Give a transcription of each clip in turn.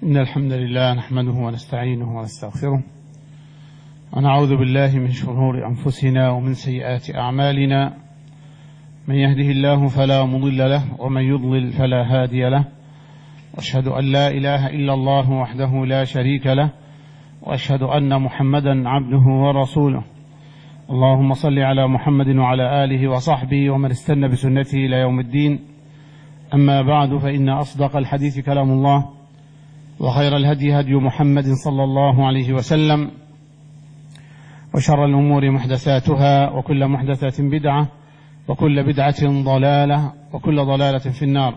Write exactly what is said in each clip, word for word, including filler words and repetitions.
إن الحمد لله نحمده ونستعينه ونستغفره ونعوذ بالله من شرور أنفسنا ومن سيئات أعمالنا. من يهده الله فلا مضل له ومن يضلل فلا هادي له، وأشهد أن لا إله إلا الله وحده لا شريك له، وأشهد أن محمدا عبده ورسوله. اللهم صل على محمد وعلى آله وصحبه ومن استنى بسنته إلى يوم الدين. أما بعد، فإن أصدق الحديث كلام الله، وخير الهدي هدي محمد صلى الله عليه وسلم، وشر الأمور محدثاتها، وكل محدثة بدعة، وكل بدعة ضلالة، وكل ضلالة في النار.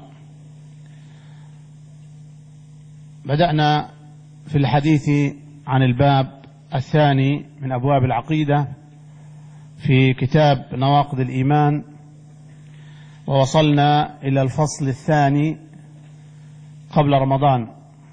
بدأنا في الحديث عن الباب الثاني من أبواب العقيدة في كتاب نواقض الإيمان، ووصلنا إلى الفصل الثاني قبل رمضان،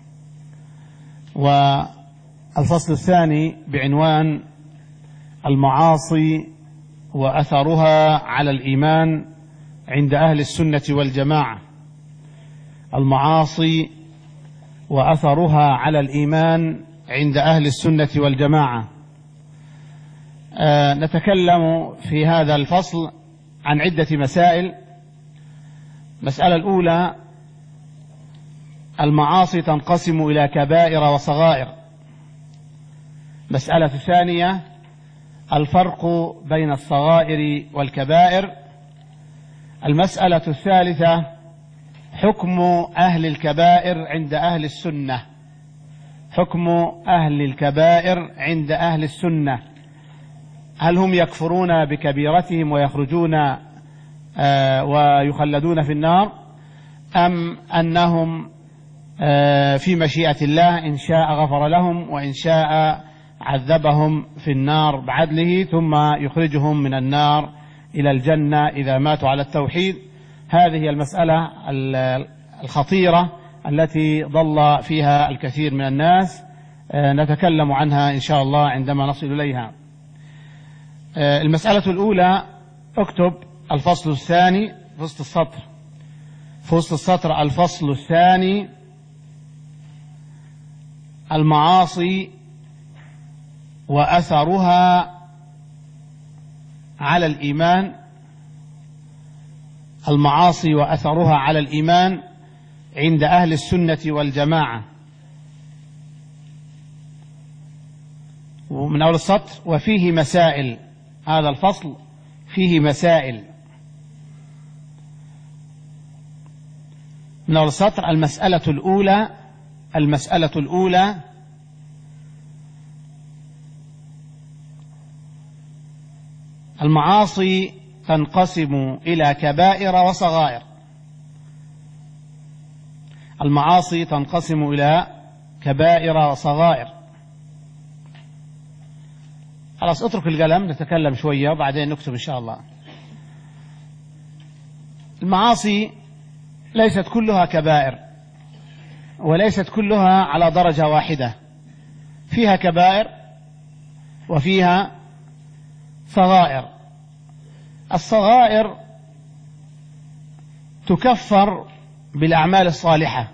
والفصل الثاني بعنوان المعاصي وأثرها على الإيمان عند أهل السنة والجماعة. المعاصي وأثرها على الإيمان عند أهل السنة والجماعة. آه نتكلم في هذا الفصل عن عدة مسائل. المسألة الأولى: المعاصي تنقسم إلى كبائر وصغائر. المسألة الثانية: الفرق بين الصغائر والكبائر. المسألة الثالثة: حكم أهل الكبائر عند أهل السنة. حكم أهل الكبائر عند أهل السنة، هل هم يكفرون بكبيرتهم ويخرجون آه ويخلدون في النار، أم أنهم آه في مشيئة الله إن شاء غفر لهم وإن شاء عذبهم في النار بعدله ثم يخرجهم من النار إلى الجنة إذا ماتوا على التوحيد؟ هذه هي المسألة الخطيرة التي ضل فيها الكثير من الناس. آه نتكلم عنها إن شاء الله عندما نصل إليها. آه المسألة الأولى: اكتب الفصل الثاني في وسط السطر، في وسط السطر الفصل الثاني: المعاصي وأثرها على الإيمان. المعاصي وأثرها على الإيمان عند أهل السنة والجماعة. ومن أول السطر: وفيه مسائل. هذا الفصل فيه مسائل. من أول السطر: المسألة الأولى. المسألة الأولى: المعاصي تنقسم إلى كبائر وصغائر. المعاصي تنقسم إلى كبائر وصغائر. خلاص، اترك القلم نتكلم شوية وبعدين نكتب إن شاء الله. المعاصي ليست كلها كبائر، وليست كلها على درجة واحدة. فيها كبائر وفيها صغائر. الصغائر تكفر بالأعمال الصالحة،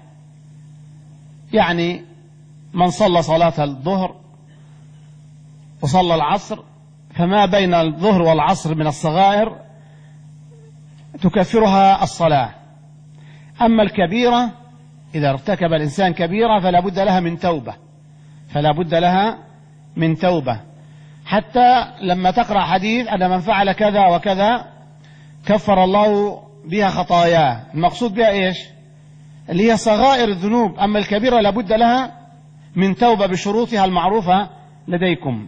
يعني من صلى صلاة الظهر وصلى العصر، فما بين الظهر والعصر من الصغائر تكفرها الصلاة. أما الكبيرة، إذا ارتكب الإنسان كبيرة فلا بد لها من توبة، فلا بد لها من توبة. حتى لما تقرأ حديث أن من فعل كذا وكذا كفر الله بها خطاياه، المقصود بها إيش؟ اللي هي صغائر الذنوب. أما الكبيرة لا بد لها من توبة بشروطها المعروفة لديكم.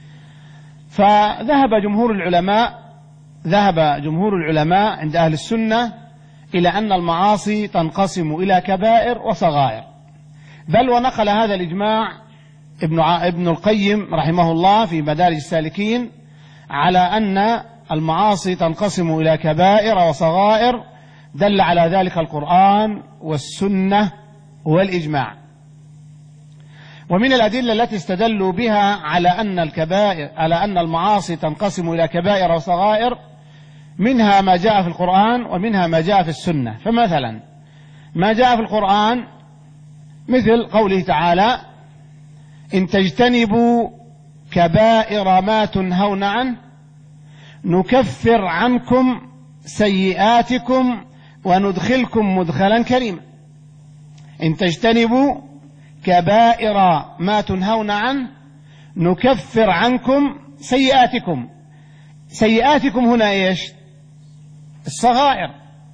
فذهب جمهور العلماء ذهب جمهور العلماء عند أهل السنة إلى أن المعاصي تنقسم إلى كبائر وصغائر، بل ونقل هذا الإجماع ابن ابن القيم رحمه الله في مدارج السالكين على أن المعاصي تنقسم إلى كبائر وصغائر. دل على ذلك القرآن والسنة والإجماع. ومن الأدلة التي استدلوا بها على أن الكبائر على أن المعاصي تنقسم إلى كبائر وصغائر منها ما جاء في القرآن ومنها ما جاء في السنة. فمثلا ما جاء في القرآن مثل قوله تعالى: إن تجتنبوا كبائر ما تنهون عنه نكفر عنكم سيئاتكم وندخلكم مدخلا كريما. إن تجتنبوا كبائر ما تنهون عنه نكفر عنكم سيئاتكم. سيئاتكم هنا إيش؟ الصغائر.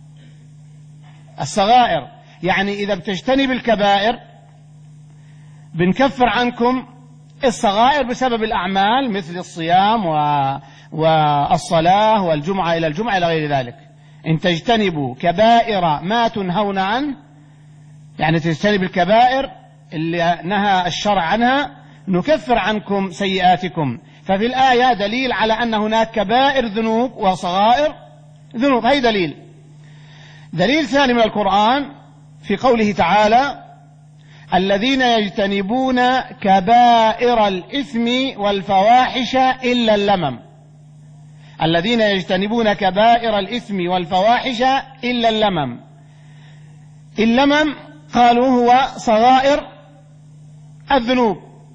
الصغائر يعني إذا بتجتنب الكبائر بنكفر عنكم الصغائر بسبب الأعمال مثل الصيام والصلاة والجمعة إلى الجمعة إلى غير ذلك. إن تجتنبوا كبائر ما تنهون عنه يعني تجتنب الكبائر اللي نهى الشرع عنها نكفر عنكم سيئاتكم. ففي الآية دليل على أن هناك كبائر ذنوب وصغائر ذنوب. هي دليل. دليل ثاني من القرآن في قوله تعالى: الذين يجتنبون كبائر الإثم والفواحش إلا اللمم. الذين يجتنبون كبائر الإثم والفواحش إلا اللمم. اللمم قالوا هو صغائر الذنوب،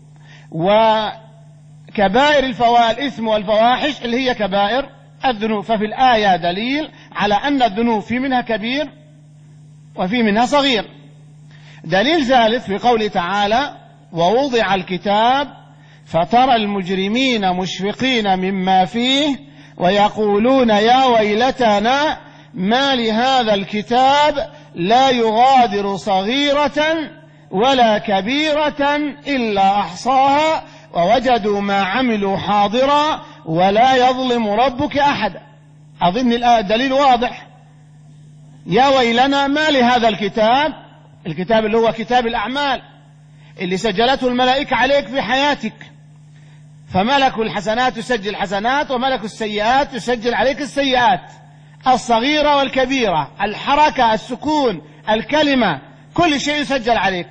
وكبائر الإثم والفواحش اللي هي كبائر الذنوب. ففي الآية دليل على أن الذنوب في منها كبير وفي منها صغير. دليل ثالث في قوله تعالى: ووضع الكتاب فترى المجرمين مشفقين مما فيه ويقولون يا ويلتنا ما لهذا الكتاب لا يغادر صغيرة ولا كبيرة إلا أحصاها ووجدوا ما عملوا حاضرا ولا يظلم ربك أحدا. أظن الدليل واضح. يا ويلنا ما لهذا الكتاب، الكتاب اللي هو كتاب الأعمال اللي سجلته الملائكة عليك في حياتك، فملك الحسنات يسجل الحسنات وملك السيئات يسجل عليك السيئات، الصغيرة والكبيرة، الحركة، السكون، الكلمة، كل شيء يسجل عليك.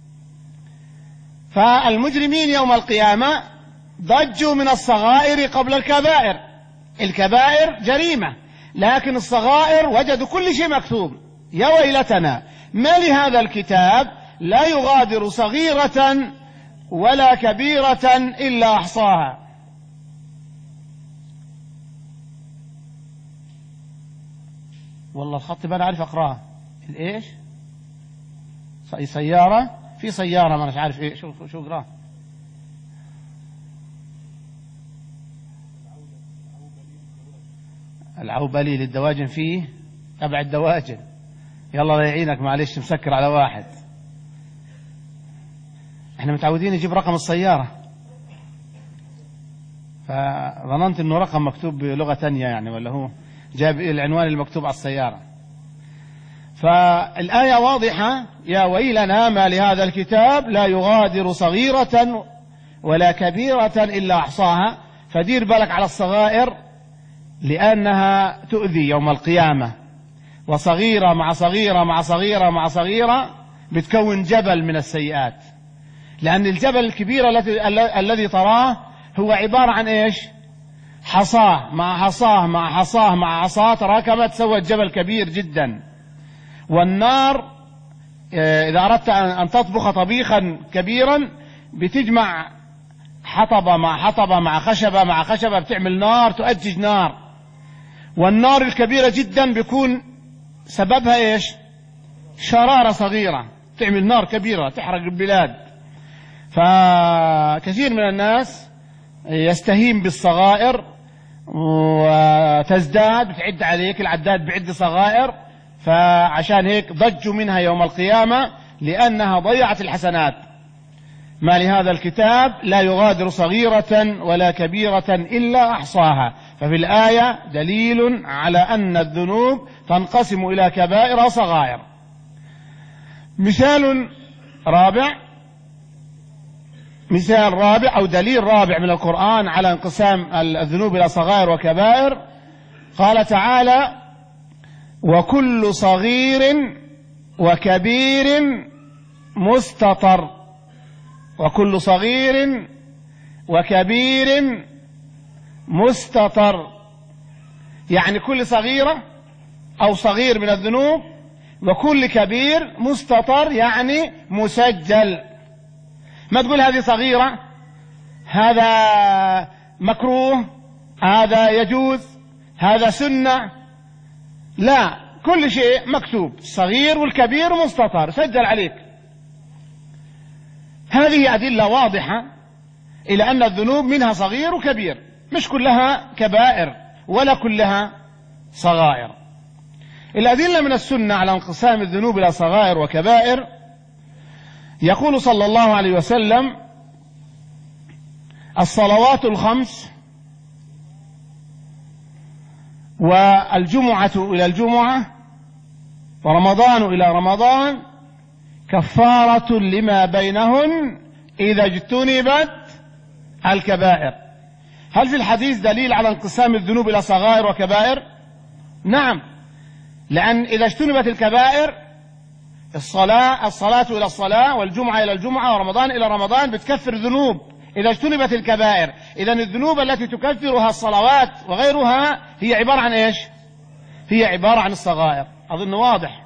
فالمجرمين يوم القيامة ضجوا من الصغائر قبل الكبائر. الكبائر جريمة، لكن الصغائر وجدوا كل شيء مكتوب. يا ويلتنا ما لهذا الكتاب لا يغادر صغيرة ولا كبيرة إلا أحصاها. والله الخط بقى أعرف أقراه. الإيش؟ سيارة في سيارة ما مش عارف إيه. شو شو قراه؟ العوبلي للدواجن فيه تبع الدواجن. يلا لا يعينك معلش مسكر على واحد. احنا متعودين نجيب رقم السيارة فظننت انه رقم مكتوب بلغة تانية يعني، ولا هو جاب العنوان المكتوب على السيارة. فالآية واضحة: يا ويلنا ما لهذا الكتاب لا يغادر صغيرة ولا كبيرة إلا أحصاها. فدير بالك على الصغائر لأنها تؤذي يوم القيامة، وصغيرة مع صغيرة مع صغيرة مع صغيرة بتكون جبل من السيئات. لأن الجبل الكبير الذي تراه هو عبارة عن إيش؟ حصاه مع حصاه مع حصاه مع حصاه تراكمت سوت جبل كبير جدا. والنار إذا أردت أن تطبخ طبيخا كبيرا بتجمع حطبة مع حطبة مع خشبة مع خشبة بتعمل نار تؤجج نار. والنار الكبيرة جدا بيكون سببها إيش؟ شرارة صغيرة تعمل نار كبيرة تحرق البلاد. فكثير من الناس يستهين بالصغائر وتزداد، بتعد عليك العداد بعد صغائر، فعشان هيك ضجوا منها يوم القيامة لأنها ضيعت الحسنات. ما لهذا الكتاب لا يغادر صغيرة ولا كبيرة إلا أحصاها. ففي الآية دليل على أن الذنوب تنقسم إلى كبائر وصغائر. مثال رابع مثال رابع أو دليل رابع من القرآن على انقسام الذنوب إلى صغائر وكبائر. قال تعالى: وكل صغير وكبير مستطر. وكل صغير وكبير مستطر، يعني كل صغيرة أو صغير من الذنوب وكل كبير مستطر يعني مسجل. ما تقول هذه صغيرة، هذا مكروه، هذا يجوز، هذا سنة، لا، كل شيء مكتوب، الصغير والكبير مستطر سجل عليك. هذه أدلة واضحة إلى أن الذنوب منها صغير وكبير، مش كلها كبائر ولا كلها صغائر. الأدلة من السنة على انقسام الذنوب إلى صغائر وكبائر، يقول صلى الله عليه وسلم: الصلوات الخمس والجمعة إلى الجمعة ورمضان إلى رمضان كفارة لما بينهن إذا اجتنبت الكبائر. هل في الحديث دليل على انقسام الذنوب إلى صغائر وكبائر؟ نعم، لأن إذا اجتنبت الكبائر الصلاة الصلاة إلى الصلاة والجمعة إلى الجمعة ورمضان إلى رمضان بتكفر ذنوب إذا اجتنبت الكبائر. إذن الذنوب التي تكفرها الصلوات وغيرها هي عبارة عن إيش؟ هي عبارة عن الصغائر. أظن واضح.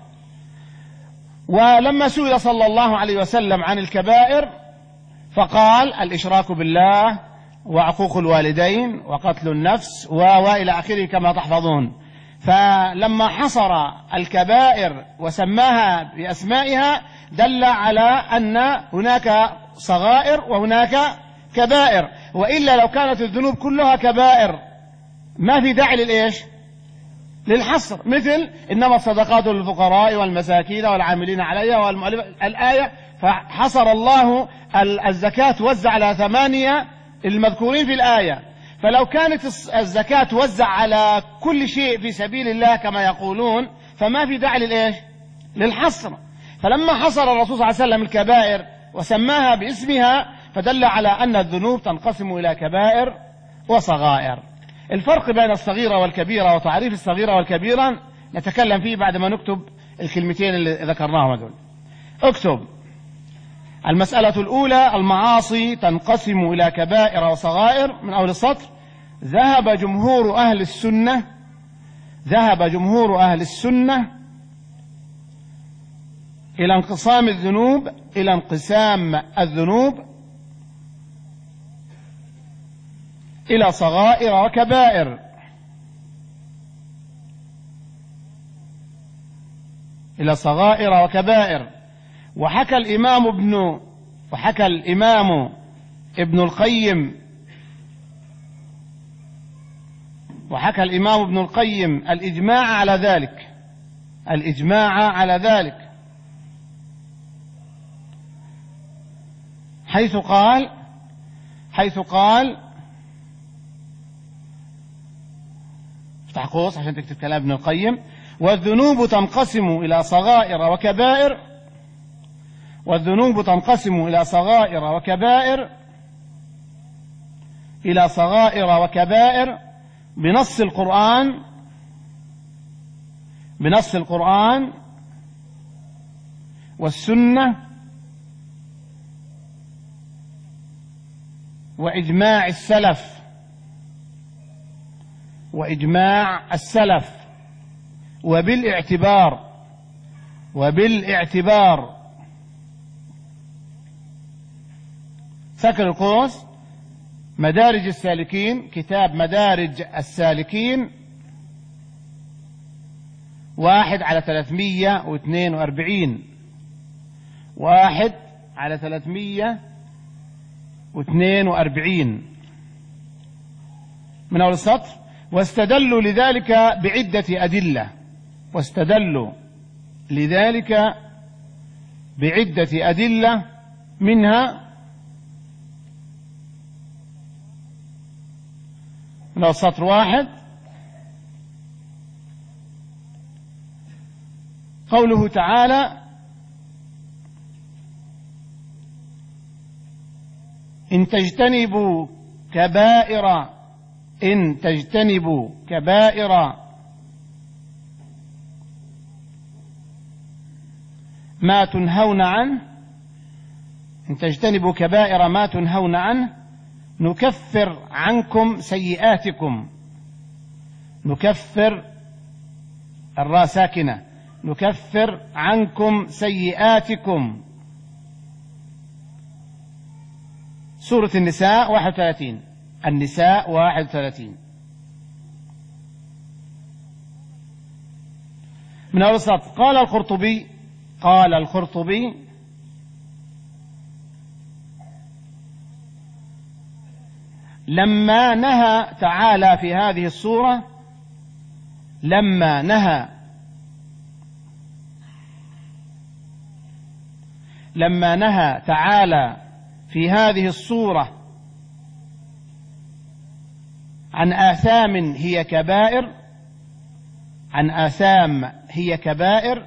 ولما سئل صلى الله عليه وسلم عن الكبائر فقال: الإشراك بالله وعقوق الوالدين وقتل النفس وإلى آخره كما تحفظون. فلما حصر الكبائر وسماها بأسمائها دل على أن هناك صغائر وهناك كبائر، وإلا لو كانت الذنوب كلها كبائر ما في داعي للإيش؟ للحصر. مثل إنما الصدقات للفقراء والمساكين والعاملين عليها والمؤلفة الآية، فحصر الله الزكاة توزع على ثمانية المذكورين في الآية. فلو كانت الزكاة توزع على كل شيء في سبيل الله كما يقولون فما في داعي للإيش؟ للحصر. فلما حصر الرسول صلى الله عليه وسلم الكبائر وسماها باسمها فدل على أن الذنوب تنقسم إلى كبائر وصغائر. الفرق بين الصغيرة والكبيرة وتعريف الصغيرة والكبيرة نتكلم فيه بعد ما نكتب الكلمتين اللي ذكرناهم هذول. اكتب: المسألة الأولى: المعاصي تنقسم إلى كبائر وصغائر. من أول السطر: ذهب جمهور أهل السنة ذهب جمهور أهل السنة إلى انقسام الذنوب إلى انقسام الذنوب إلى صغائر وكبائر. إلى صغائر وكبائر. وحكى الإمام ابن وحكى الإمام ابن القيم وحكى الإمام ابن القيم الإجماع على ذلك الإجماع على ذلك حيث قال حيث قال افتح قوس عشان تكتب كلام ابن القيم: والذنوب تنقسم إلى صغائر وكبائر والذنوب تنقسم إلى صغائر وكبائر إلى صغائر وكبائر بنص القرآن بنص القرآن والسنة وإجماع السلف وإجماع السلف وبالاعتبار وبالاعتبار سكر القوس مدارج السالكين، كتاب مدارج السالكين واحد على ثلاثمية واثنين واربعين واحد على ثلاثمية واثنين واربعين من أول السطر: واستدلوا لذلك بعدة أدلة واستدلوا لذلك بعدة أدلة منها من السطر واحد قوله تعالى: إن تجتنبوا كبائر إن تجتنبوا كبائر ما تنهون عنه إن تجتنبوا كبائر ما تنهون عنه نكفر عنكم سيئاتكم نكفر الراء ساكنة نكفر عنكم سيئاتكم. سورة النساء واحد وثلاثين. النساء واحد وثلاثين من أول السطر. قال القرطبي قال القرطبي لما نهى تعالى في هذه السورة لما نهى لما نهى تعالى في هذه السورة عن آثام هي كبائر عن آثام هي كبائر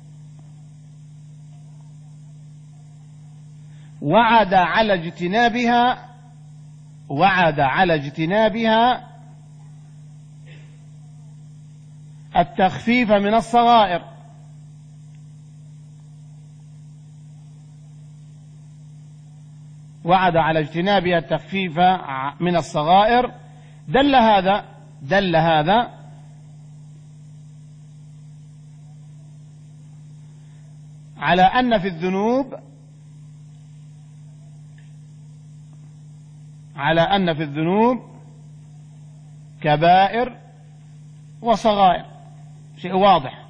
وعد على اجتنابها وعد على اجتنابها التخفيف من الصغائر. وعد على اجتنابها التخفيف من الصغائر. دل هذا دل هذا على أن في الذنوب على أن في الذنوب كبائر وصغائر. شيء واضح.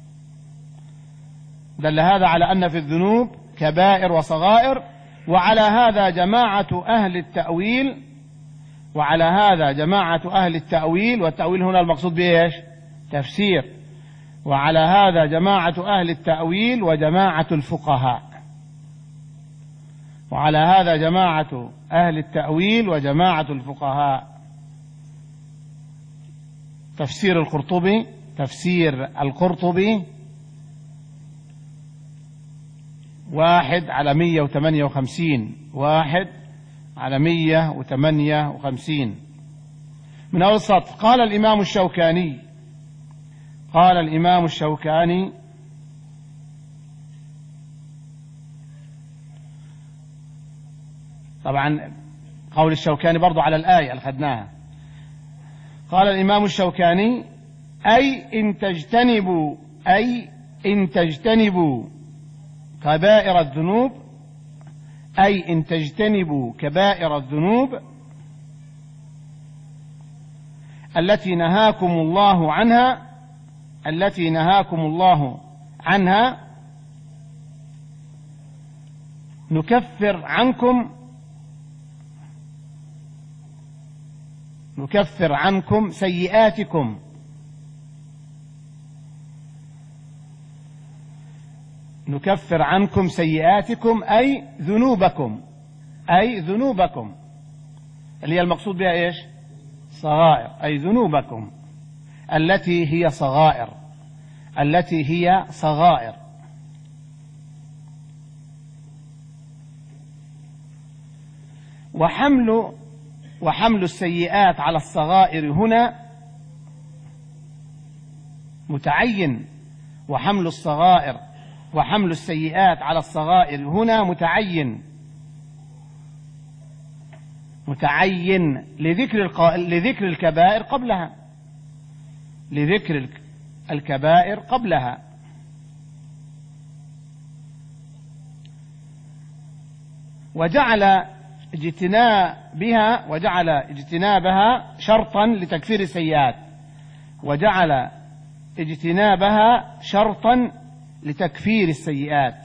دل هذا على أن في الذنوب كبائر وصغائر. وعلى هذا جماعة أهل التأويل وعلى هذا جماعة أهل التأويل والتأويل هنا المقصود به إيش؟ تفسير. وعلى هذا جماعة أهل التأويل وجماعة الفقهاء وعلى هذا جماعة أهل التأويل وجماعة الفقهاء. تفسير القرطبي تفسير القرطبي واحد على مية وثمانية وخمسين واحد على مية وثمانية وخمسين من أول سطر. قال الإمام الشوكاني قال الإمام الشوكاني طبعا قول الشوكاني برضو على الآية اللي خدناها. قال الإمام الشوكاني أي إن تجتنبوا أي إن تجتنبوا كبائر الذنوب أي إن تجتنبوا كبائر الذنوب التي نهاكم الله عنها التي نهاكم الله عنها نكفر عنكم نكفر عنكم سيئاتكم نكفر عنكم سيئاتكم أي ذنوبكم أي ذنوبكم اللي هي المقصود بها إيش؟ صغائر. أي ذنوبكم التي هي صغائر التي هي صغائر. وحمل وحمل السيئات على الصغائر هنا متعين. وحمل الصغائر وحمل السيئات على الصغائر هنا متعين متعين لذكر الق... لذكر الكبائر قبلها لذكر الكبائر قبلها. وجعل اجتنابها وجعل اجتنابها شرطا لتكفير السيئات وجعل اجتنابها شرطا لتكفير السيئات.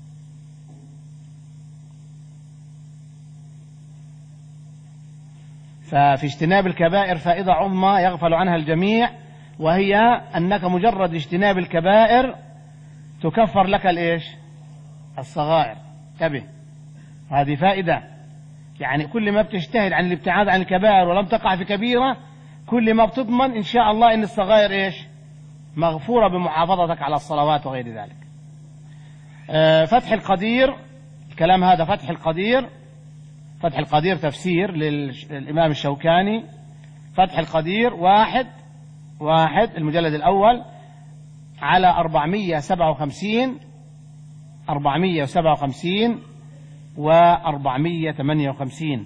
ففي اجتناب الكبائر فائدة عظمى يغفل عنها الجميع، وهي أنك مجرد اجتناب الكبائر تكفر لك الإيش؟ الصغائر. انتبه، هذه فائدة. يعني كل ما بتجتهد عن الابتعاد عن الكبائر ولم تقع في كبيرة، كل ما بتضمن إن شاء الله إن الصغائر إيش؟ مغفورة بمحافظتك على الصلوات وغير ذلك. آه فتح القدير، الكلام هذا فتح القدير فتح القدير تفسير للإمام الشوكاني. فتح القدير واحد واحد المجلد الأول على أربعمية سبعة وخمسين أربعمية سبعة وخمسين وأربعمية ثمانية وخمسين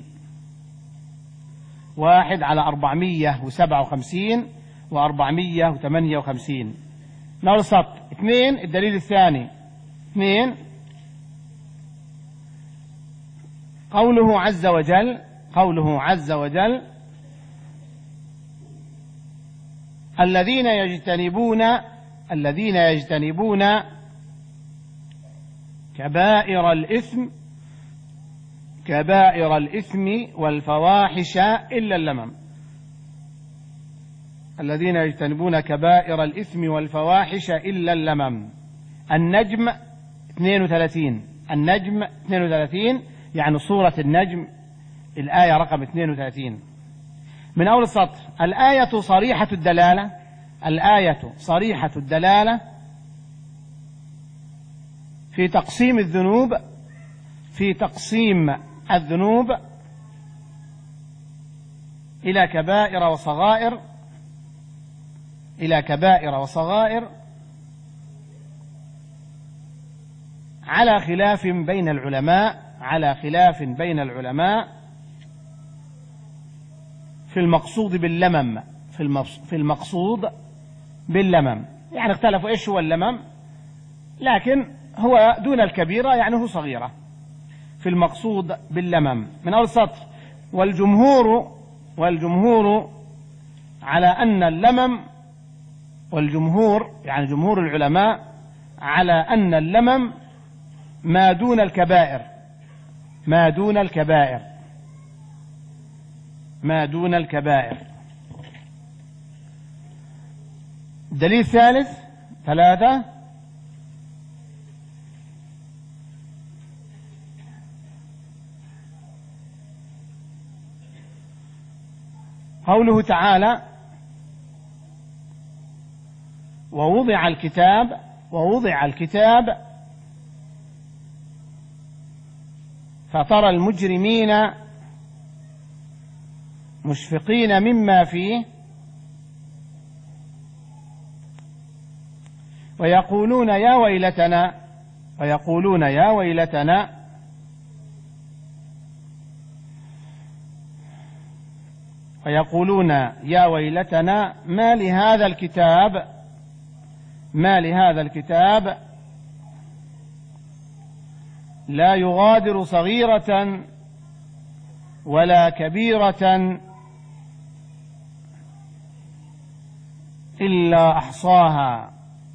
واحد على أربعمية وسبعة وخمسين وأربعمية وثمانية وخمسين نور السطر. اثنين، الدليل الثاني. اثنين، قوله عز وجل قوله عز وجل الذين يجتنبون الذين يجتنبون كبائر الإثم كبائر الإثم والفواحش إلا اللمم. الذين يجتنبون كبائر الإثم والفواحش إلا اللمم. النجم اثنين وثلاثين. النجم اثنين وثلاثين، يعني سورة النجم الآية رقم اثنين وثلاثين من أول السطر. الآية صريحة الدلالة الآية صريحة الدلالة في تقسيم الذنوب في تقسيم الذنوب إلى كبائر وصغائر إلى كبائر وصغائر على خلاف بين العلماء على خلاف بين العلماء في المقصود باللمم في المقصود باللمم. يعني اختلفوا ايش هو اللمم، لكن هو دون الكبيرة، يعني هو صغيرة في المقصود باللمم. من أول سطر. والجمهور والجمهور على أن اللمم والجمهور يعني جمهور العلماء على أن اللمم ما دون الكبائر ما دون الكبائر ما دون الكبائر. الدليل الثالث ثلاثة. قوله تعالى ووضع الكتاب ووضع الكتاب فترى المجرمين مشفقين مما فيه ويقولون يا ويلتنا ويقولون يا ويلتنا ويقولون يا ويلتنا ما لهذا الكتاب ما لهذا الكتاب لا يغادر صغيرة ولا كبيرة إلا أحصاها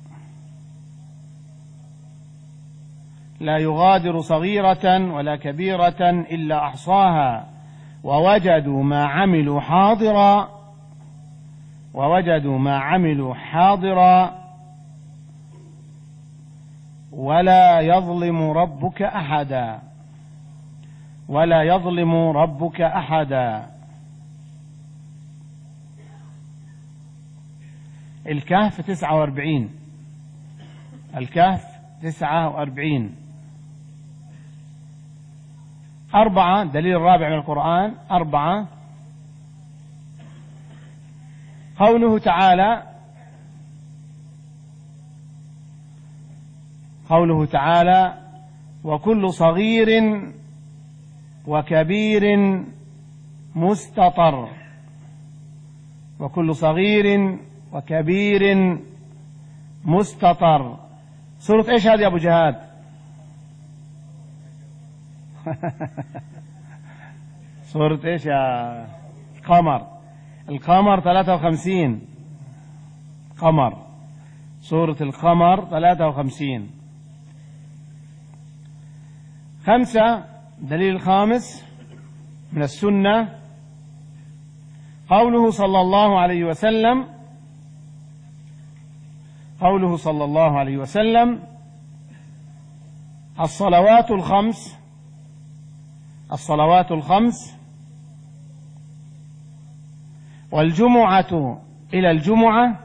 لا يغادر صغيرة ولا كبيرة إلا أحصاها ووجدوا ما عملوا حاضرا ووجدوا ما عملوا حاضرا ولا يظلم ربك أحدا ولا يظلم ربك أحدا. الكهف تسعة وأربعين. الكهف تسعة وأربعين. أربعة. دليل الرابع من القرآن. أربعة. قوله تعالى قوله تعالى وكل صغير وكبير مستطر وكل صغير وكبير مستطر. سورة ايش هذه يا ابو جهاد؟ سورة ايش يا قمر؟ القمر ثلاثة وخمسين. قمر. سورة القمر ثلاثة وخمسين. خمسة. دليل الخامس من السنة قوله صلى الله عليه وسلم قوله صلى الله عليه وسلم الصلوات الخمس الصلوات الخمس والجمعة إلى الجمعة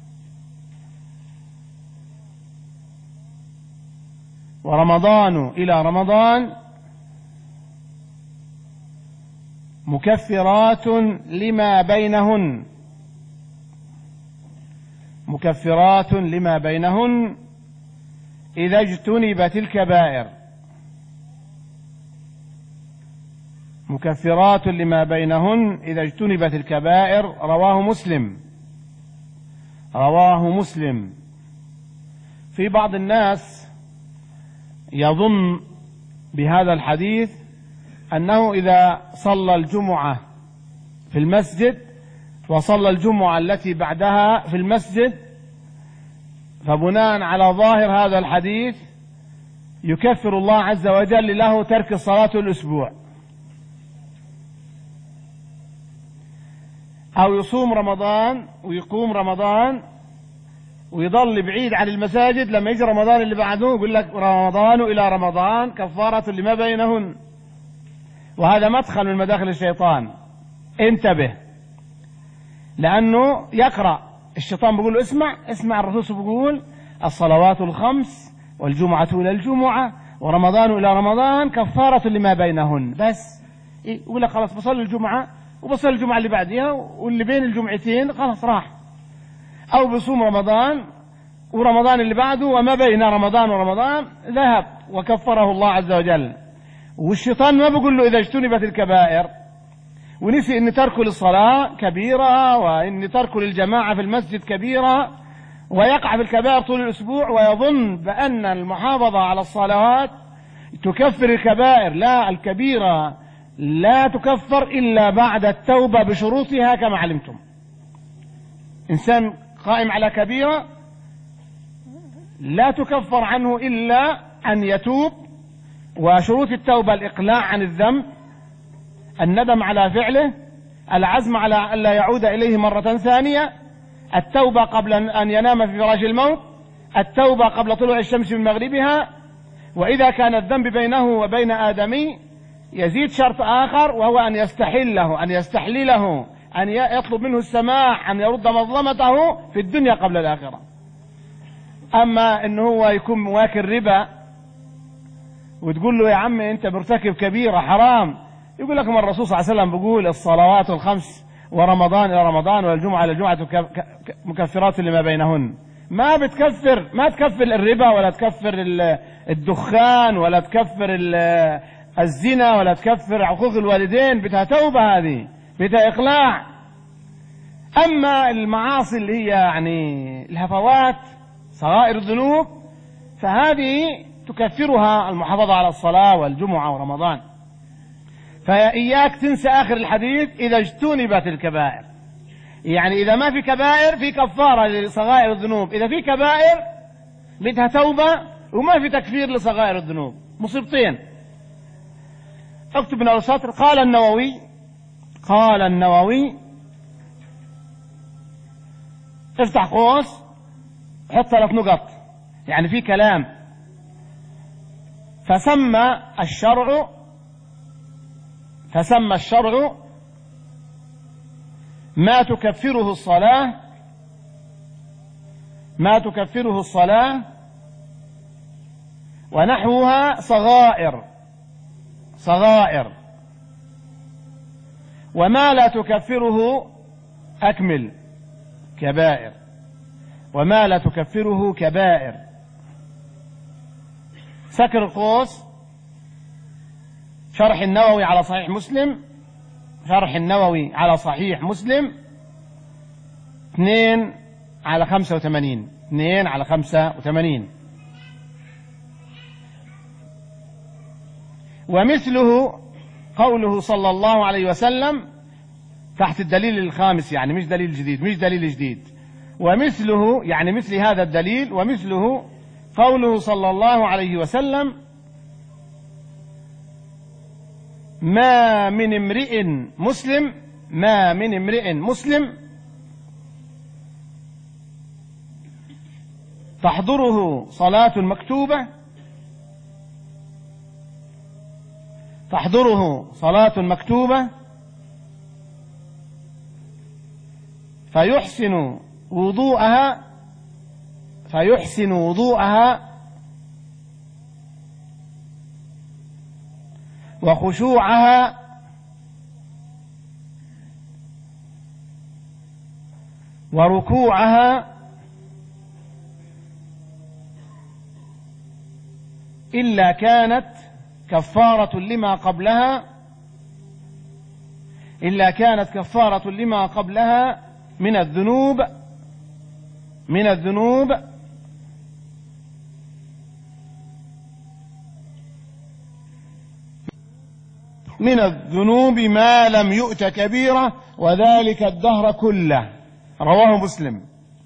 ورمضان إلى رمضان مكفرات لما بينهن مكفرات لما بينهن إذا اجتنبت الكبائر مكفرات لما بينهن إذا اجتنبت الكبائر. رواه مسلم رواه مسلم في بعض الناس يظن بهذا الحديث أنه إذا صلى الجمعة في المسجد وصلى الجمعة التي بعدها في المسجد فبناء على ظاهر هذا الحديث يكفر الله عز وجل له ترك الصلاة الأسبوع، أو يصوم رمضان ويقوم رمضان ويظل بعيد عن المساجد، لما يجي رمضان اللي بعده يقول لك رمضان إلى رمضان كفارة لما بينهن. وهذا مدخل من مداخل الشيطان، انتبه، لأنه يقرأ الشيطان بيقول اسمع اسمع الرسول بيقول الصلوات الخمس والجمعة إلى الجمعة ورمضان إلى رمضان كفارة لما بينهن، بس يقول لك خلاص بصلي الجمعة وبصلي الجمعة اللي بعدها واللي بين الجمعتين خلاص راح، أو بصوم رمضان ورمضان اللي بعده وما بين رمضان ورمضان ذهب وكفره الله عز وجل. والشيطان ما بيقول له إذا اجتنبت الكبائر، ونسي أن تركه للصلاة كبيرة وأن تركه للجماعة في المسجد كبيرة، ويقع في الكبائر طول الأسبوع ويظن بأن المحافظة على الصلوات تكفر الكبائر. لا، الكبيرة لا تكفر إلا بعد التوبة بشروطها كما علمتم. إنسان قائم على كبيرة لا تكفر عنه إلا أن يتوب، وشروط التوبة الإقلاع عن الذنب، الندم على فعله، العزم على ألا يعود إليه مرة ثانية، التوبة قبل أن ينام في فراش الموت، التوبة قبل طلوع الشمس من مغربها. وإذا كان الذنب بينه وبين آدمي يزيد شرط آخر، وهو أن يستحله أن يستحلله أن يطلب منه السماح أن يرد مظلمته في الدنيا قبل الآخرة. أما أنه هو يكون مواكل ربا وتقول له يا عم أنت مرتكب كبيرة حرام، يقول لكم الرسول صلى الله عليه وسلم بيقول الصلوات الخمس ورمضان إلى رمضان والجمعة إلى الجمعة مكفرات لما بينهن. ما بتكفر، ما تكفر الربا ولا تكفر الدخان ولا تكفر الزنا ولا تكفر عقوق الوالدين، بدها توبة، هذه بدها إقلاع. أما المعاصي اللي هي يعني الهفوات صغائر الذنوب فهذه تكفرها المحافظة على الصلاة والجمعة ورمضان. فإياك تنسى آخر الحديث إذا اجتنبت الكبائر، يعني إذا ما في كبائر في كفارة لصغائر الذنوب، إذا في كبائر بدها توبة وما في تكفير لصغائر الذنوب، مصيبتين. اكتب من أول سطر. قال النووي قال النووي افتح قوس حط ثلاث نقط، يعني في كلام. فسمى الشرع فسمى الشرع ما تكفره الصلاة ما تكفره الصلاة ونحوها صغائر صغائر وما لا تكفره أكمل كبائر وما لا تكفره كبائر. سكر القوس. شرح النووي على صحيح مسلم شرح النووي على صحيح مسلم اثنين على خمسة وثمانين اثنين على خمسة وثمانين. ومثله قوله صلى الله عليه وسلم تحت الدليل الخامس، يعني مش دليل جديد مش دليل جديد ومثله يعني مثل هذا الدليل. ومثله قوله صلى الله عليه وسلم ما من امرئ مسلم ما من امرئ مسلم تحضره صلاة مكتوبة تحضره صلاة مكتوبة فيحسن وضوءها فيحسن وضوءها وخشوعها وركوعها إلا كانت كفارة لما قبلها إلا كانت كفارة لما قبلها من الذنوب من الذنوب من الذنوب ما لم يؤت كبيرة وذلك الدهر كله. رواه مسلم.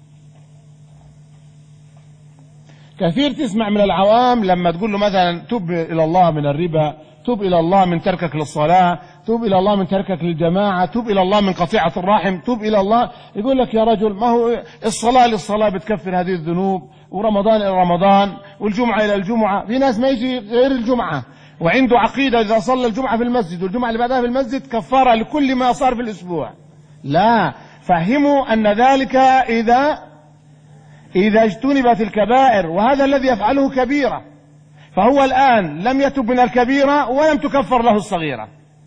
كثير تسمع من العوام لما تقول له مثلا تب إلى الله من الربا، تب إلى الله من تركك للصلاة، تب إلى الله من تركك للجماعة، تب إلى الله من قطيعة الرحم، تب إلى الله. يقول لك يا رجل ما هو الصلاة للصلاة بتكفر هذه الذنوب، ورمضان إلى رمضان، والجمعة إلى الجمعة. في ناس ما يجي غير الجمعة وعنده عقيدة إذا صلى الجمعة في المسجد والجمعة اللي بعدها في المسجد كفارة لكل ما صار في الأسبوع. لا، فهموا أن ذلك إذا إذا اجتنبت الكبائر، وهذا الذي يفعله كبيرة، فهو الآن لم يتب من الكبيرة ولم تكفر له الصغيرة.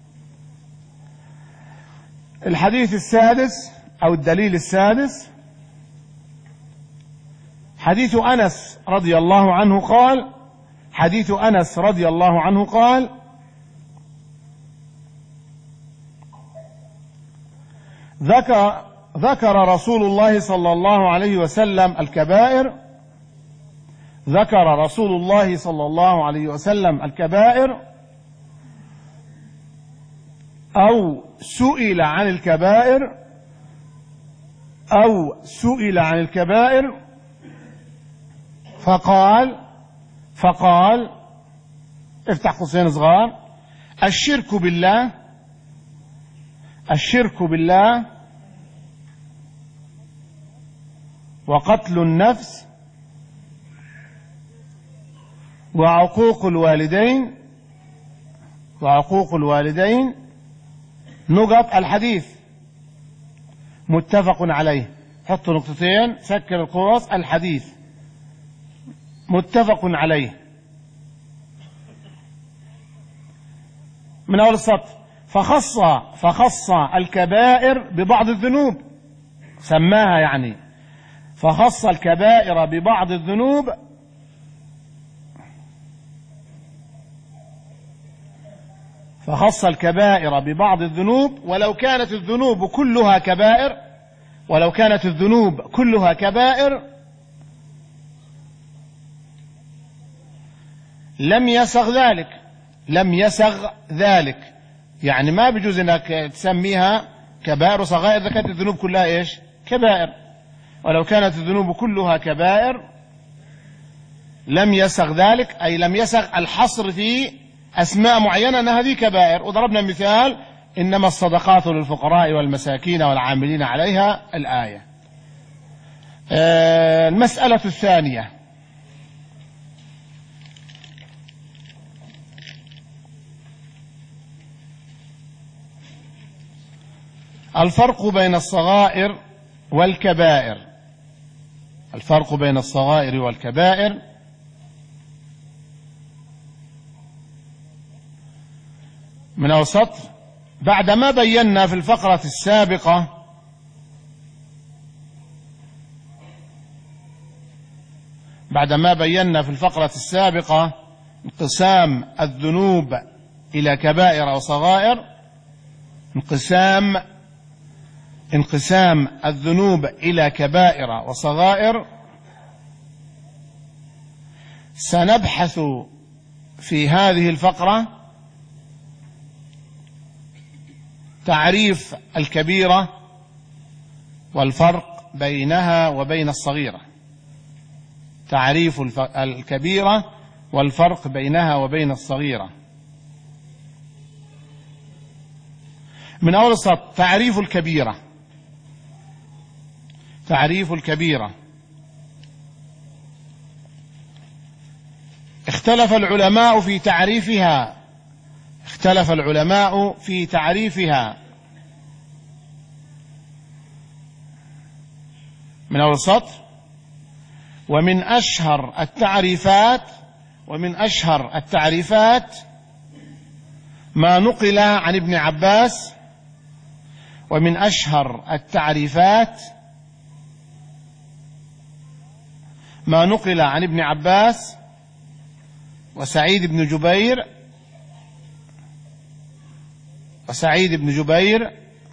الحديث السادس أو الدليل السادس حديث أنس رضي الله عنه قال حديث أنس رضي الله عنه قال ذكر ذكر رسول الله صلى الله عليه وسلم الكبائر ذكر رسول الله صلى الله عليه وسلم الكبائر أو سئل عن الكبائر أو سئل عن الكبائر فقال فقال افتح قوسين صغار: الشرك بالله الشرك بالله وقتل النفس وعقوق الوالدين وعقوق الوالدين نقط الحديث متفق عليه. حطوا نقطتين، سكر القوس. الحديث متفق عليه. من أول السطر: فخص فخص الكبائر ببعض الذنوب، سماها يعني فخص الكبائر ببعض الذنوب فخص الكبائر ببعض الذنوب ولو كانت الذنوب كلها كبائر ولو كانت الذنوب كلها كبائر لم يسغ ذلك لم يسغ ذلك يعني ما بيجوز انك تسميها كبائر وصغائر اذا كانت الذنوب كلها ايش؟ كبائر. ولو كانت الذنوب كلها كبائر لم يسغ ذلك، أي لم يسغ الحصر في أسماء معينة أن هذه كبائر. وضربنا مثال: إنما الصدقات للفقراء والمساكين والعاملين عليها، الآية. آه المسألة الثانية: الفرق بين الصغائر والكبائر الفرق بين الصغائر والكبائر. من أول سطر: بعدما بينا في الفقرة السابقة بعدما بينا في الفقرة السابقة انقسام الذنوب إلى كبائر وصغائر انقسام انقسام الذنوب إلى كبائر وصغائر، سنبحث في هذه الفقرة تعريف الكبيرة والفرق بينها وبين الصغيرة تعريف الكبيرة والفرق بينها وبين الصغيرة. من أول السطر: تعريف الكبيرة تعريف الكبيرة اختلف العلماء في تعريفها اختلف العلماء في تعريفها من أول السطر: ومن أشهر التعريفات ومن أشهر التعريفات ما نقل عن ابن عباس ومن أشهر التعريفات ما نقل عن ابن عباس وسعيد بن جبير وسعيد بن جبير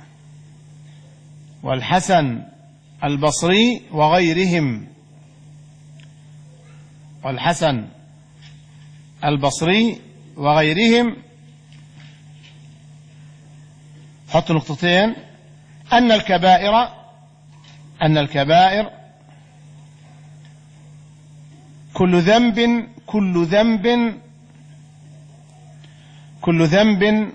والحسن البصري وغيرهم والحسن البصري وغيرهم حط نقطتين. أن الكبائر أن الكبائر كل ذنب كل ذنب كل ذنب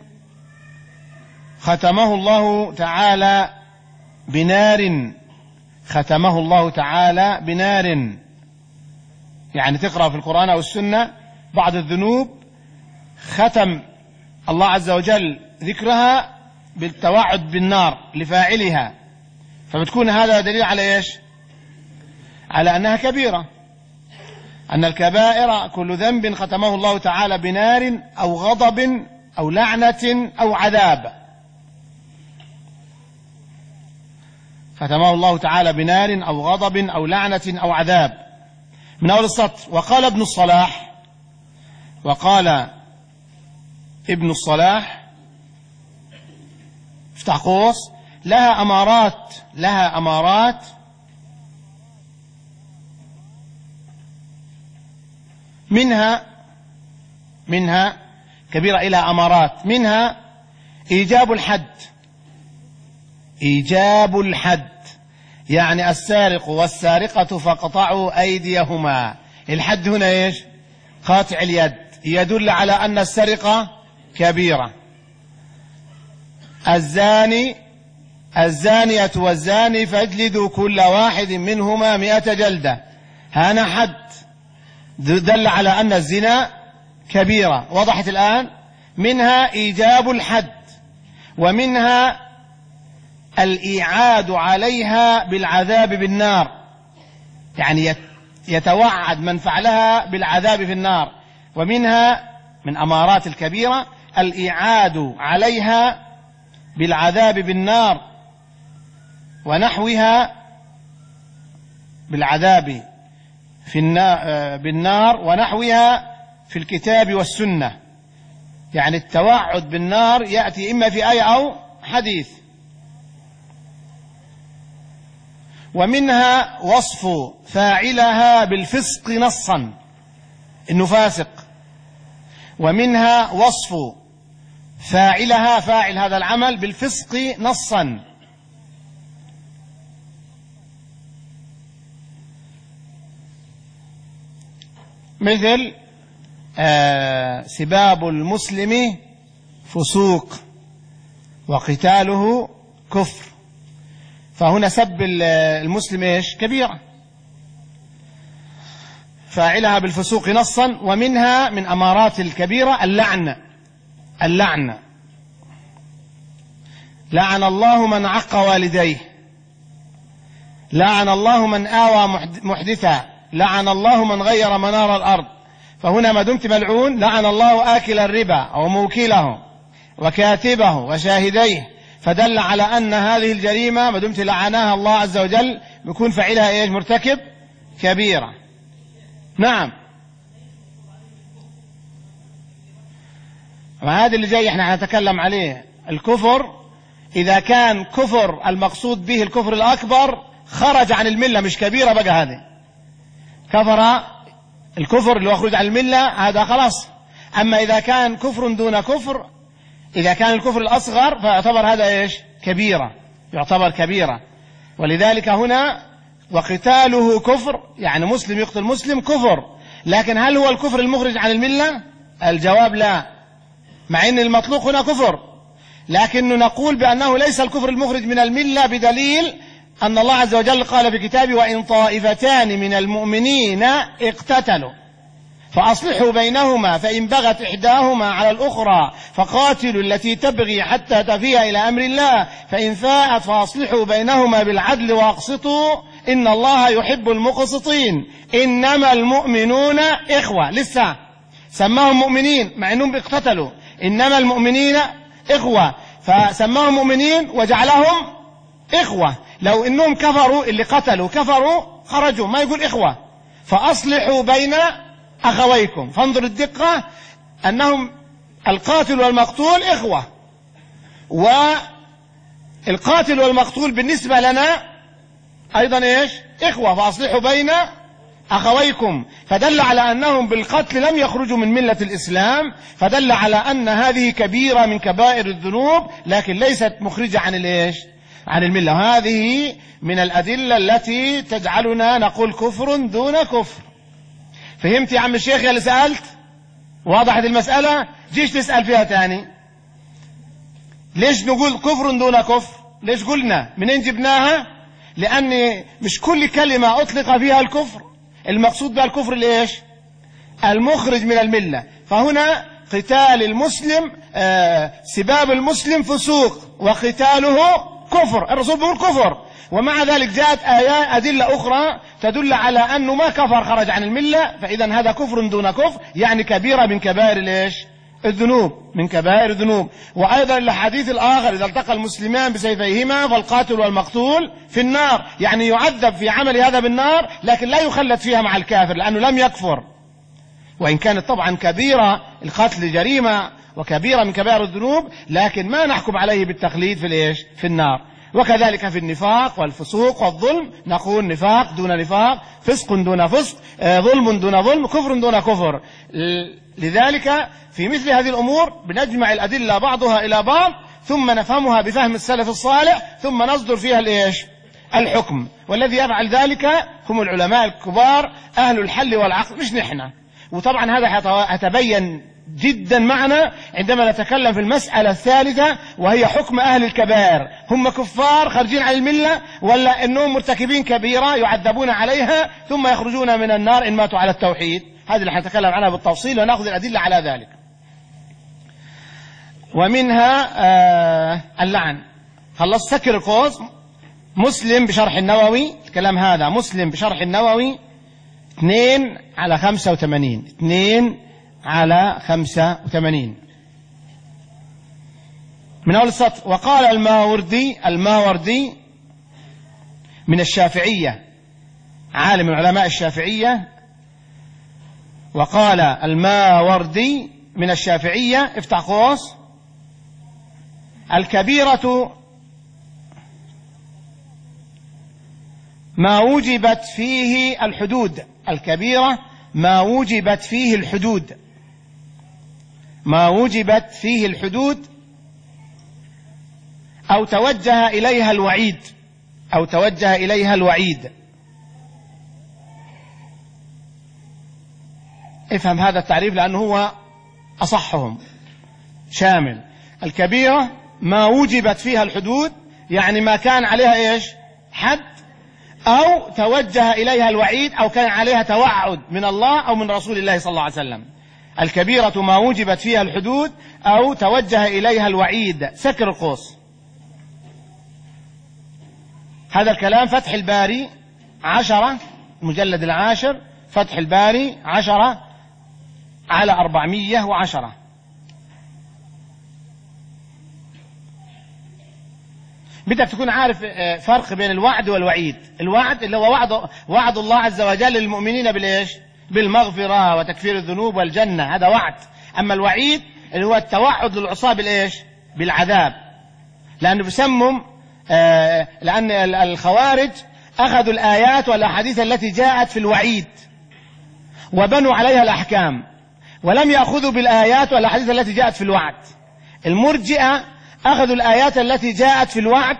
ختمه الله تعالى بنار ختمه الله تعالى بنار. يعني تقرأ في القرآن أو السنة بعض الذنوب ختم الله عز وجل ذكرها بالتوعد بالنار لفاعلها، فبتكون هذا دليل على إيش؟ على أنها كبيرة. أن الكبائر كل ذنب ختمه الله تعالى بنار أو غضب أو لعنة أو عذاب. ختمه الله تعالى بنار أو غضب أو لعنة أو عذاب. من أول السطر: وقال ابن الصلاح وقال ابن الصلاح افتح قوس: لها أمارات لها أمارات منها منها كبيرة إلى أمارات، منها إيجاب الحد إيجاب الحد يعني السارق والسارقة فاقطعوا أيديهما. الحد هنا إيش؟ قاطع اليد، يدل على أن السرقة كبيرة. الزاني الزانية والزاني فاجلدوا كل واحد منهما مئة جلدة. هنا حد دل على أن الزنا كبيرة. وضحت الآن؟ منها إيجاب الحد، ومنها الإيعاد عليها بالعذاب بالنار، يعني يتوعد من فعلها بالعذاب في النار. ومنها من أمارات الكبيرة الإيعاد عليها بالعذاب بالنار ونحوها، بالعذاب في النار بالنار ونحوها في الكتاب والسنة. يعني التوعد بالنار يأتي إما في آية أو حديث. ومنها وصف فاعلها بالفسق نصا، إنه فاسق. ومنها وصف فاعلها فاعل هذا العمل بالفسق نصا. مثل آه سباب المسلم فسوق وقتاله كفر. فهنا سب المسلم ايش؟ كبيرة، فاعلها بالفسوق نصا. ومنها من أمارات الكبيرة اللعنة اللعنة لعن الله من عق والديه، لعن الله من آوى محدثا، لعن الله من غير منار الأرض. فهنا ما دمت ملعون لعن الله آكل الربا أو موكله وكاتبه وشاهديه، فدل على أن هذه الجريمة ما دمت لعناها الله عز وجل بيكون فاعلها ايش؟ مرتكب كبيرة. نعم، وهذا اللي جاي احنا هنتكلم عليه. الكفر إذا كان كفر المقصود به الكفر الأكبر خرج عن الملة، مش كبيرة بقى، هذه كفر الكفر اللي هو خروج عن الملة، هذا خلاص. أما إذا كان كفر دون كفر، إذا كان الكفر الأصغر فيعتبر هذا إيش؟ كبيرة، يعتبر كبيرة. ولذلك هنا وقتاله كفر، يعني مسلم يقتل مسلم كفر. لكن هل هو الكفر المخرج عن الملة؟ الجواب لا، مع أن المطلوق هنا كفر، لكن نقول بأنه ليس الكفر المخرج من الملة بدليل أن الله عز وجل قال في كتابه: وإن طائفتان من المؤمنين اقتتلوا فأصلحوا بينهما فإن بغت إحداهما على الأخرى فقاتلوا التي تبغي حتى تفيء إلى أمر الله فإن فاءت فأصلحوا بينهما بالعدل وأقسطوا إن الله يحب المقسطين. إنما المؤمنون إخوة، لسه سماهم مؤمنين مع أنهم اقتتلوا، إنما المؤمنين إخوة، فسماهم مؤمنين وجعلهم إخوة. لو إنهم كفروا، اللي قتلوا كفروا خرجوا، ما يقول إخوة. فأصلحوا بين أخويكم. فانظر الدقة، أنهم القاتل والمقتول إخوة، والقاتل والمقتول بالنسبة لنا أيضا إيش؟ إخوة. فأصلحوا بين أخويكم، فدل على أنهم بالقتل لم يخرجوا من ملة الإسلام، فدل على أن هذه كبيرة من كبائر الذنوب لكن ليست مخرجة عن الإيش؟ عن الملة. هذه من الأدلة التي تجعلنا نقول كفر دون كفر. فهمت يا عم الشيخ يا اللي سألت؟ واضحت المسألة؟ جيش تسأل فيها تاني. ليش نقول كفر دون كفر؟ ليش قلنا؟ منين جبناها؟ لأن مش كل كلمة أطلق فيها الكفر المقصود بها الكفر ليش؟ المخرج من الملة. فهنا قتال المسلم آه سباب المسلم فسوق وقتاله كفر، الرسول بيقول كفر، ومع ذلك جاءت آيات أدلة أخرى تدل على أنه ما كفر خرج عن الملة، فإذا هذا كفر دون كفر، يعني كبيرة من كبائر ليش؟ الذنوب، من كبائر الذنوب. وأيضا الحديث الآخر إذا التقى المسلمان بسيفيهما فالقاتل والمقتول في النار، يعني يعذب في عمل هذا بالنار لكن لا يخلد فيها مع الكافر لأنه لم يكفر، وإن كانت طبعا كبيرة، القتل جريمة وكبيرة من كبائر الذنوب، لكن ما نحكم عليه بالتخليد في الإيش؟ في النار. وكذلك في النفاق والفسوق والظلم نقول نفاق دون نفاق، فسق دون فسق، ظلم دون ظلم، كفر دون كفر. لذلك في مثل هذه الأمور بنجمع الأدلة بعضها إلى بعض ثم نفهمها بفهم السلف الصالح ثم نصدر فيها الإيش؟ الحكم. والذي يفعل ذلك هم العلماء الكبار أهل الحل والعقل، مش نحن. وطبعا هذا هتبين جدا معنا عندما نتكلم في المسألة الثالثة وهي حكم أهل الكبائر، هم كفار خارجين عن الملة ولا أنهم مرتكبين كبيرة يعذبون عليها ثم يخرجون من النار إن ماتوا على التوحيد؟ هذا اللي حنتكلم عنها بالتفصيل ونأخذ الأدلة على ذلك. ومنها آه اللعن. خلص سكر القوس. مسلم بشرح النووي، الكلام هذا مسلم بشرح النووي اثنين على خمسة وثمانين، اثنين على خمسة وثمانين من أول السطر. وقال الماوردي، الماوردي من الشافعية، عالم من علماء الشافعية، وقال الماوردي من الشافعية افتح قوس: الكبيرة ما وجبت فيه الحدود، الكبيرة ما وجبت فيه الحدود، ما وجبت فيه الحدود أو توجه إليها الوعيد، أو توجه إليها الوعيد. افهم هذا التعريف لأنه هو أصحهم شامل. الكبيرة ما وجبت فيها الحدود، يعني ما كان عليها إيش؟ حد، أو توجه إليها الوعيد، أو كان عليها توعد من الله أو من رسول الله صلى الله عليه وسلم. الكبيرة ما وجبت فيها الحدود أو توجه إليها الوعيد. سكر القوس. هذا الكلام فتح الباري عشرة، المجلد العاشر، فتح الباري عشرة على أربعمية وعشرة. بدك تكون عارف فرق بين الوعد والوعيد. الوعد اللي هو وعد, وعد الله عز وجل للمؤمنين بالإيش؟ بالمغفرة وتكفير الذنوب والجنة، هذا وعد. أما الوعيد اللي هو التوعد للعصاة بالإيش؟ بالعذاب. لأنه بسمم آه لأن الخوارج أخذوا الآيات والأحاديث التي جاءت في الوعيد وبنوا عليها الأحكام، ولم يأخذوا بالآيات والأحاديث التي جاءت في الوعد. المرجئة أخذوا الآيات التي جاءت في الوعد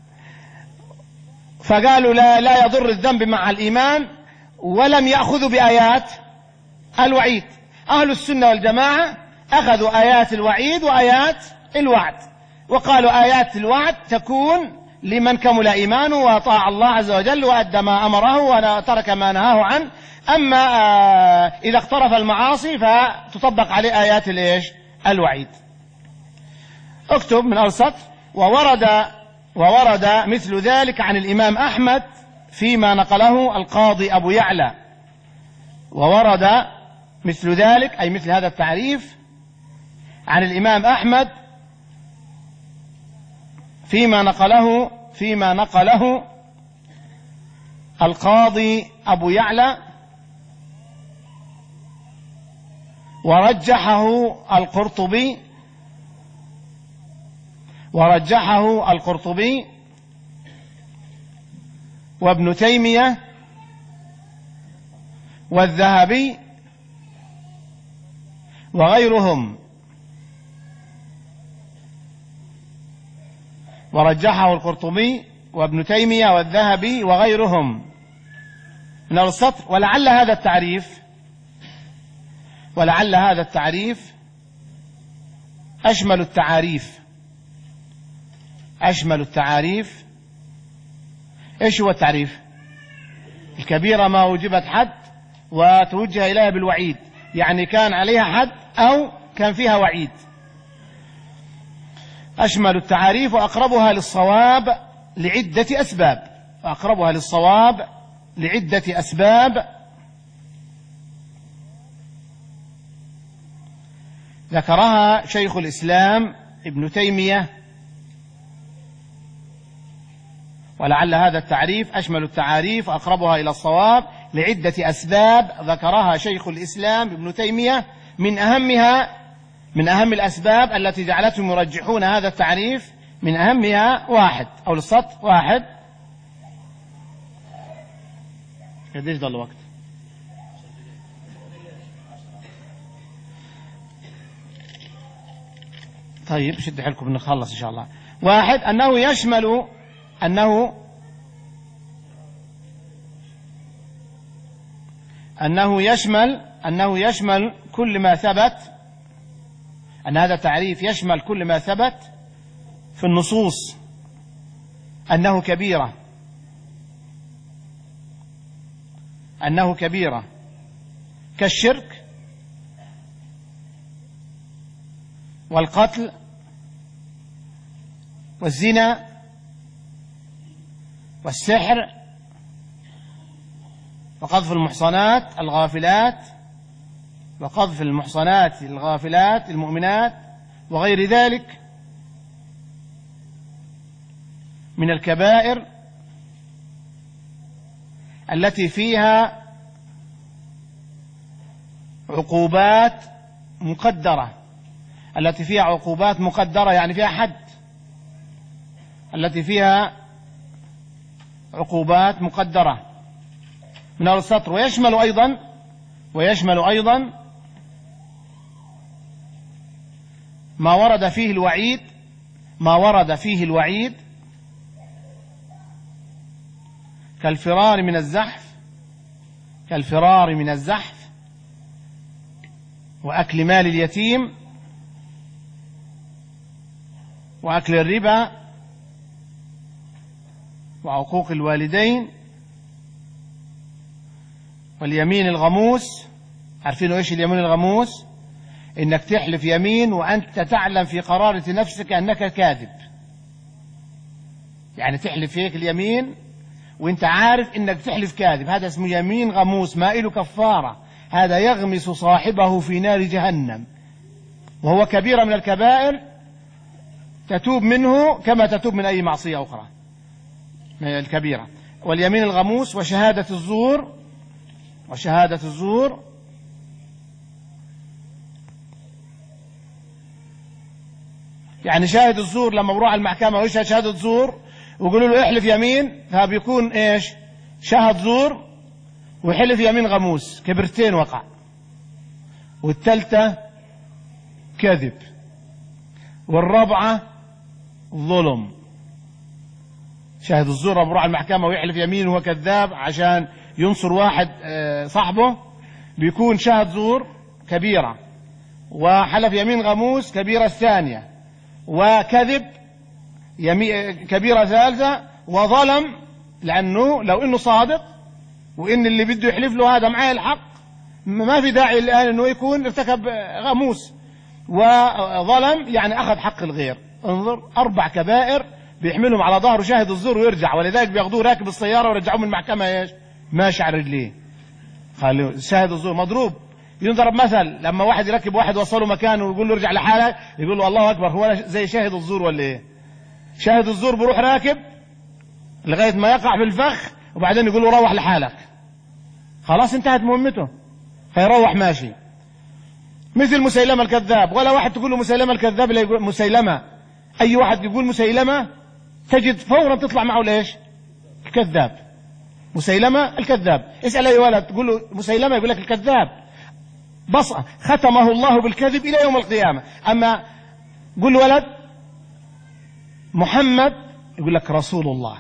فقالوا لا, لا يضر الذنب مع الإيمان، ولم يأخذوا بآيات الوعيد. أهل السنة والجماعة أخذوا آيات الوعيد وآيات الوعد، وقالوا آيات الوعد تكون لمن كمل إيمانه وطاع الله عز وجل وأدى ما أمره وترك ما نهاه عنه. أما إذا اقترف المعاصي فتطبق عليه آيات الإيش؟ الوعيد. اكتب من أول سطر: وورد وورد مثل ذلك عن الإمام أحمد فيما نقله القاضي أبو يعلى. وورد مثل ذلك أي مثل هذا التعريف عن الإمام أحمد فيما نقله فيما نقله القاضي أبو يعلى، ورجحه القرطبي ورجحه القرطبي وابن تيمية والذهبي وغيرهم، ورجحه القرطبي وابن تيمية والذهبي وغيرهم من السطر. ولعل هذا التعريف ولعل هذا التعريف أشمل التعاريف أشمل التعاريف إيش هو التعريف؟ الكبيرة ما وجبت حد وتوجه إليها بالوعيد، يعني كان عليها حد أو كان فيها وعيد. أشمل التعاريف وأقربها للصواب لعدة أسباب وأقربها للصواب لعدة أسباب ذكرها شيخ الإسلام ابن تيمية. ولعل هذا التعريف أشمل التعاريف وأقربها إلى الصواب لعدة أسباب ذكرها شيخ الإسلام ابن تيمية، من أهمها من أهم الأسباب التي جعلتهم يرجحون هذا التعريف، من أهمها واحد أو للسطر واحد. قديش ضل الوقت؟ طيب شد حيلكم نخلص إن شاء الله. واحد، أنه يشمل أنه أنه يشمل أنه يشمل كل ما ثبت، أن هذا التعريف يشمل كل ما ثبت في النصوص أنه كبيرة أنه كبيرة كالشرك والقتل والزنا والسحر وقذف المحصنات الغافلات وقذف المحصنات الغافلات المؤمنات وغير ذلك من الكبائر التي فيها عقوبات مقدرة التي فيها عقوبات مقدرة يعني فيها حد، التي فيها عقوبات مقدرة من أول السطر. ويشمل أيضا ويشمل أيضا ما ورد فيه الوعيد ما ورد فيه الوعيد كالفرار من الزحف كالفرار من الزحف وأكل مال اليتيم وأكل الربا وعقوق الوالدين واليمين الغموس. عارفين ايش اليمين الغموس؟ انك تحلف يمين وانت تعلم في قرارة نفسك انك كاذب، يعني تحلف هيك اليمين وانت عارف انك تحلف كاذب، هذا اسمه يمين غموس ما له كفارة، هذا يغمس صاحبه في نار جهنم، وهو كبيرة من الكبائر تتوب منه كما تتوب من اي معصية اخرى من الكبيرة. واليمين الغموس وشهادة الزور وشهادة الزور يعني شاهد الزور لما بروح المحكمة ويشهد شهادة زور ويقولوا له احلف يمين، فبيكون ايش؟ شهد زور وحلف يمين غموس، كبرتين وقع. والثالثة كذب، والرابعة ظلم. شاهد الزور لما بروح المحكمة ويحلف يمين وهو كذاب عشان ينصر واحد صاحبه بيكون شهد زور كبيرة، وحلف يمين غموس كبيرة الثانية، وكذب كبيرة ثالثة، وظلم لأنه لو إنه صادق وإن اللي بده يحلف له هذا معاه الحق ما في داعي الآن إنه يكون ارتكب غموس، وظلم يعني أخذ حق الغير. انظر، أربع كبائر بيحملهم على ظهره شاهد الزور ويرجع، ولذلك بياخذوه راكب السيارة ويرجعوه من المحكمة ايش؟ ماشي على رجليه. خليه شاهد الزور مضروب. ينضرب مثل لما واحد يركب واحد وصله مكانه ويقول له ارجع لحالك، يقول له الله اكبر، هو زي شاهد الزور ولا ايه؟ شاهد الزور بيروح راكب لغايه ما يقع في الفخ وبعدين يقول له روح لحالك، خلاص انتهت مهمته فيروح ماشي. مثل مسيلمة الكذاب، ولا واحد تقول له مسيلمة الكذاب لا يقول مسيلمة، اي واحد يقول مسيلمة تجد فورا تطلع معه ليش؟ الكذاب. مسيلمة الكذاب. اسأل أي ولد تقول له مسيلمة يقول لك الكذاب، بص ختمه الله بالكذب إلى يوم القيامة. أما قل ولد محمد يقول لك رسول الله،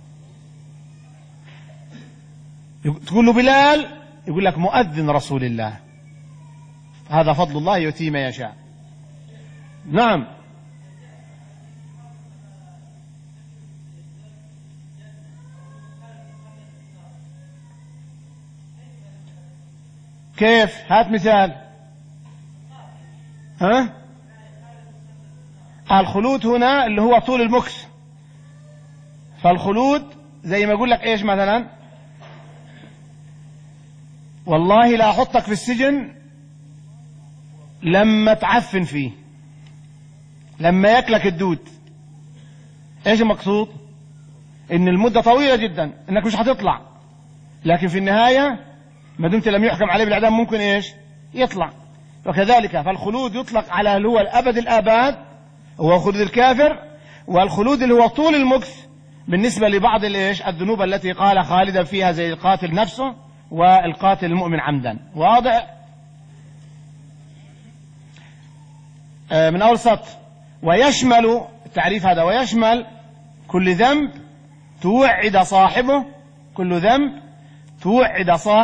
تقول له بلال يقول لك مؤذن رسول الله. هذا فضل الله يؤتيه ما يشاء. نعم. كيف؟ هات مثال. ها؟ الخلود هنا اللي هو طول المكث. فالخلود زي ما يقول لك ايش مثلا، والله لا احطك في السجن لما تعفن فيه، لما ياكلك الدود. ايش المقصود؟ ان المدة طويلة جدا، انك مش هتطلع، لكن في النهاية ما دمت لم يحكم عليه بالاعدام ممكن ايش؟ يطلع. وكذلك فالخلود يطلق على اللي هو الابد الاباد، هو خلود الكافر، والخلود اللي هو طول المكث بالنسبة لبعض الايش الذنوب التي قال خالدا فيها، زي القاتل نفسه والقاتل المؤمن عمدا. واضح؟ آه من اول سطر. ويشمل التعريف هذا، ويشمل كل ذنب توعد صاحبه، كل ذنب توعد صاحبه